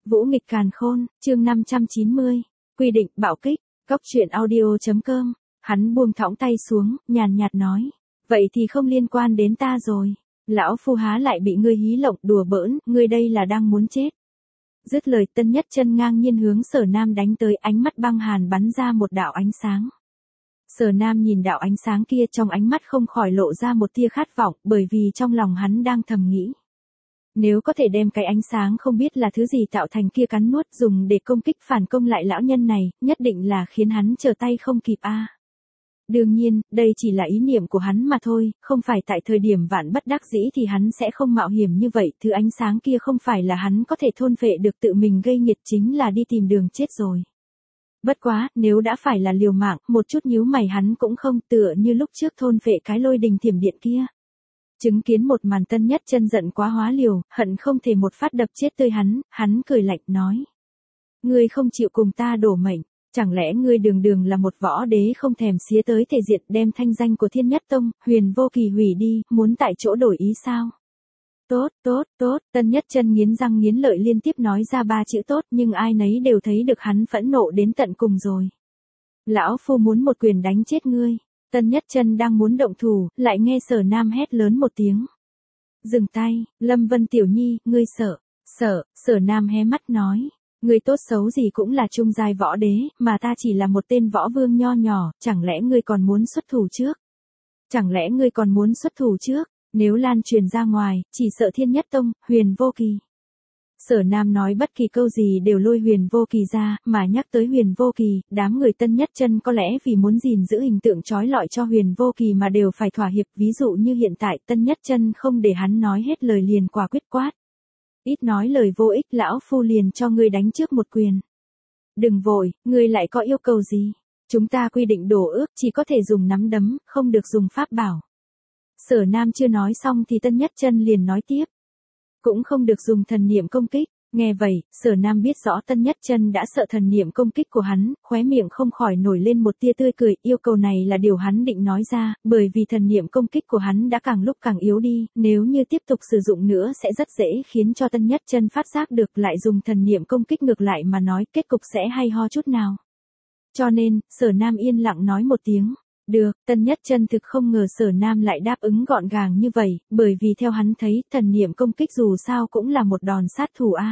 Vũ nghịch càn khôn, chương 590, quy định bạo kích, Cóc truyện audio.com, hắn buông thõng tay xuống, nhàn nhạt nói, vậy thì không liên quan đến ta rồi, lão phu há lại bị ngươi hí lộng đùa bỡn, ngươi đây là đang muốn chết. Dứt lời Tân Nhất Chân ngang nhiên hướng Sở Nam đánh tới, ánh mắt băng hàn bắn ra một đạo ánh sáng. Sở Nam nhìn đạo ánh sáng kia, trong ánh mắt không khỏi lộ ra một tia khát vọng, bởi vì trong lòng hắn đang thầm nghĩ. Nếu có thể đem cái ánh sáng không biết là thứ gì tạo thành kia cắn nuốt dùng để công kích phản công lại lão nhân này, nhất định là khiến hắn trở tay không kịp a. Đương nhiên, đây chỉ là ý niệm của hắn mà thôi, không phải tại thời điểm vạn bất đắc dĩ thì hắn sẽ không mạo hiểm như vậy, thứ ánh sáng kia không phải là hắn có thể thôn phệ được, tự mình gây nghiệt chính là đi tìm đường chết rồi. Bất quá, nếu đã phải là liều mạng, một chút nhíu mày hắn cũng không, tựa như lúc trước thôn phệ cái lôi đình thiểm điện kia. Chứng kiến một màn Tân Nhất Chân giận quá hóa liều, hận không thể một phát đập chết tươi hắn cười lạnh nói. Ngươi không chịu cùng ta đổ mệnh, chẳng lẽ ngươi đường đường là một võ đế không thèm xía tới thể diện đem thanh danh của Thiên Nhất Tông, Huyền Vô Kỳ hủy đi, muốn tại chỗ đổi ý sao? Tốt, Tân Nhất Chân nghiến răng nghiến lợi liên tiếp nói ra 3 chữ tốt, nhưng ai nấy đều thấy được hắn phẫn nộ đến tận cùng rồi. Lão phu muốn một quyền đánh chết ngươi. Tân Nhất Chân đang muốn động thủ, lại nghe Sở Nam hét lớn một tiếng. Dừng tay, Lâm Vân Tiểu Nhi, ngươi sợ. Sở Nam hé mắt nói. Ngươi tốt xấu gì cũng là trung giai võ đế, mà ta chỉ là một tên võ vương nho nhỏ, chẳng lẽ ngươi còn muốn xuất thủ trước? Nếu lan truyền ra ngoài, chỉ sợ Thiên Nhất Tông, Huyền Vô Kỳ. Sở Nam nói bất kỳ câu gì đều lôi Huyền Vô Kỳ ra, mà nhắc tới Huyền Vô Kỳ, đám người Tân Nhất Chân có lẽ vì muốn gìn giữ hình tượng trói lọi cho Huyền Vô Kỳ mà đều phải thỏa hiệp, ví dụ như hiện tại Tân Nhất Chân không để hắn nói hết lời liền quả quyết quát. Ít nói lời vô ích, lão phu liền cho ngươi đánh trước một quyền. Đừng vội, ngươi lại có yêu cầu gì? Chúng ta quy định đổ ước chỉ có thể dùng nắm đấm, không được dùng pháp bảo. Sở Nam chưa nói xong thì Tân Nhất Chân liền nói tiếp. Cũng không được dùng thần niệm công kích. Nghe vậy, Sở Nam biết rõ Tân Nhất Chân đã sợ thần niệm công kích của hắn, khóe miệng không khỏi nổi lên một tia tươi cười, yêu cầu này là điều hắn định nói ra, bởi vì thần niệm công kích của hắn đã càng lúc càng yếu đi, nếu như tiếp tục sử dụng nữa sẽ rất dễ khiến cho Tân Nhất Chân phát giác được, lại dùng thần niệm công kích ngược lại mà nói, kết cục sẽ hay ho chút nào. Cho nên, Sở Nam yên lặng nói một tiếng. Được, Tân Nhất Chân thực không ngờ Sở Nam lại đáp ứng gọn gàng như vậy, bởi vì theo hắn thấy, thần niệm công kích dù sao cũng là một đòn sát thủ a.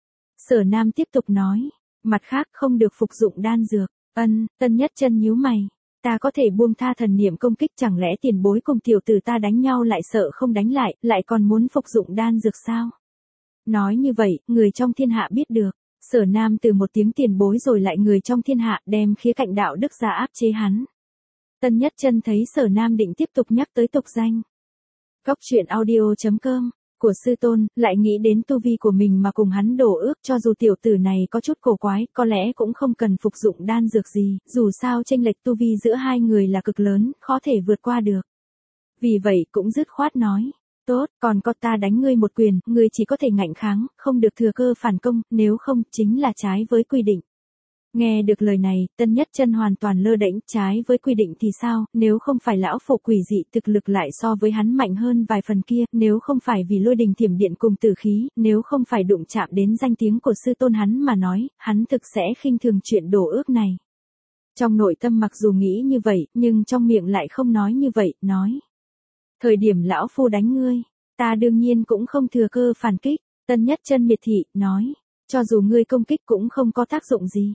Sở Nam tiếp tục nói, mặt khác không được phục dụng đan dược. Tân Nhất Chân nhíu mày, ta có thể buông tha thần niệm công kích, chẳng lẽ tiền bối cùng tiểu tử ta đánh nhau lại sợ không đánh lại, lại còn muốn phục dụng đan dược sao? Nói như vậy, người trong thiên hạ biết được. Sở Nam từ một tiếng tiền bối rồi lại người trong thiên hạ, đem khía cạnh đạo đức ra áp chế hắn. Tân Nhất Chân thấy Sở Nam định tiếp tục nhắc tới tục danh. Cóc truyện audio.com, của sư tôn, lại nghĩ đến tu vi của mình mà cùng hắn đổ ước, cho dù tiểu tử này có chút cổ quái, có lẽ cũng không cần phục dụng đan dược gì, dù sao chênh lệch tu vi giữa hai người là cực lớn, khó thể vượt qua được. Vì vậy cũng dứt khoát nói, tốt, còn có ta đánh ngươi một quyền, ngươi chỉ có thể ngạnh kháng, không được thừa cơ phản công, nếu không, chính là trái với quy định. Nghe được lời này, Tân Nhất Chân hoàn toàn lơ đễnh, trái với quy định thì sao, nếu không phải lão phụ quỷ dị thực lực lại so với hắn mạnh hơn vài phần kia, nếu không phải vì lôi đình thiểm điện cùng tử khí, nếu không phải đụng chạm đến danh tiếng của sư tôn hắn mà nói, hắn thực sẽ khinh thường chuyện đổ ước này. Trong nội tâm mặc dù nghĩ như vậy, nhưng trong miệng lại không nói như vậy, nói. Thời điểm lão phu đánh ngươi, ta đương nhiên cũng không thừa cơ phản kích. Tân Nhất Chân miệt thị, nói, cho dù ngươi công kích cũng không có tác dụng gì.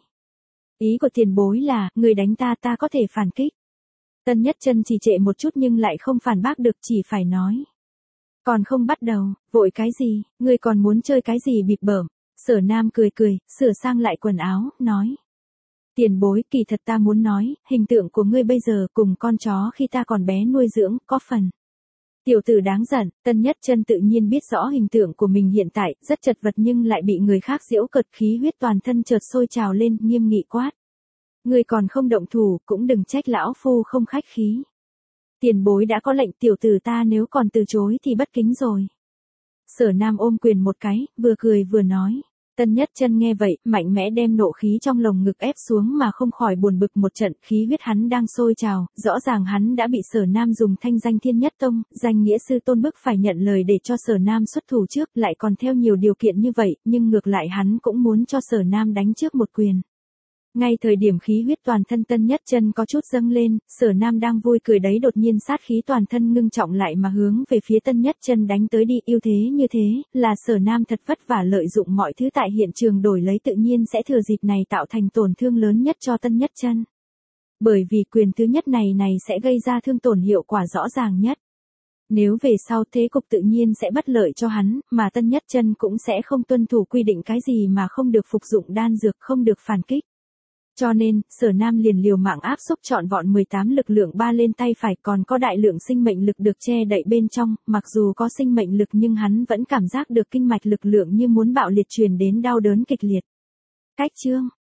Ý của tiền bối là, người đánh ta có thể phản kích. Tân Nhất Chân trì trệ một chút nhưng lại không phản bác được, chỉ phải nói. Còn không bắt đầu, vội cái gì, ngươi còn muốn chơi cái gì bịp bợm. Sở Nam cười, sửa sang lại quần áo, nói. Tiền bối, kỳ thật ta muốn nói, hình tượng của ngươi bây giờ cùng con chó khi ta còn bé nuôi dưỡng, có phần. Tiểu tử đáng giận. Tân Nhất Chân tự nhiên biết rõ hình tượng của mình hiện tại, rất chật vật nhưng lại bị người khác giễu cợt, khí huyết toàn thân chợt sôi trào lên, nghiêm nghị quát. Ngươi còn không động thủ, cũng đừng trách lão phu không khách khí. Tiền bối đã có lệnh, tiểu tử ta nếu còn từ chối thì bất kính rồi. Sở Nam ôm quyền một cái, vừa cười vừa nói. Tân Nhất Chân nghe vậy, mạnh mẽ đem nộ khí trong lồng ngực ép xuống mà không khỏi buồn bực một trận, khí huyết hắn đang sôi trào, rõ ràng hắn đã bị Sở Nam dùng thanh danh Thiên Nhất Tông, danh nghĩa sư tôn bức phải nhận lời để cho Sở Nam xuất thủ trước, lại còn theo nhiều điều kiện như vậy, nhưng ngược lại hắn cũng muốn cho Sở Nam đánh trước một quyền. Ngay thời điểm khí huyết toàn thân Tân Nhất Chân có chút dâng lên, Sở Nam đang vui cười đấy đột nhiên sát khí toàn thân ngưng trọng lại mà hướng về phía Tân Nhất Chân đánh tới đi, ưu thế như thế, là Sở Nam thật vất vả lợi dụng mọi thứ tại hiện trường đổi lấy, tự nhiên sẽ thừa dịp này tạo thành tổn thương lớn nhất cho Tân Nhất Chân. Bởi vì quyền thứ nhất này sẽ gây ra thương tổn hiệu quả rõ ràng nhất. Nếu về sau thế cục tự nhiên sẽ bất lợi cho hắn, mà Tân Nhất Chân cũng sẽ không tuân thủ quy định cái gì mà không được phục dụng đan dược, không được phản kích. Cho nên, Sở Nam liền liều mạng áp xúc trọn vọn 18 lực lượng ba lên tay phải, còn có đại lượng sinh mệnh lực được che đậy bên trong, mặc dù có sinh mệnh lực nhưng hắn vẫn cảm giác được kinh mạch lực lượng như muốn bạo liệt truyền đến, đau đớn kịch liệt. Cách chương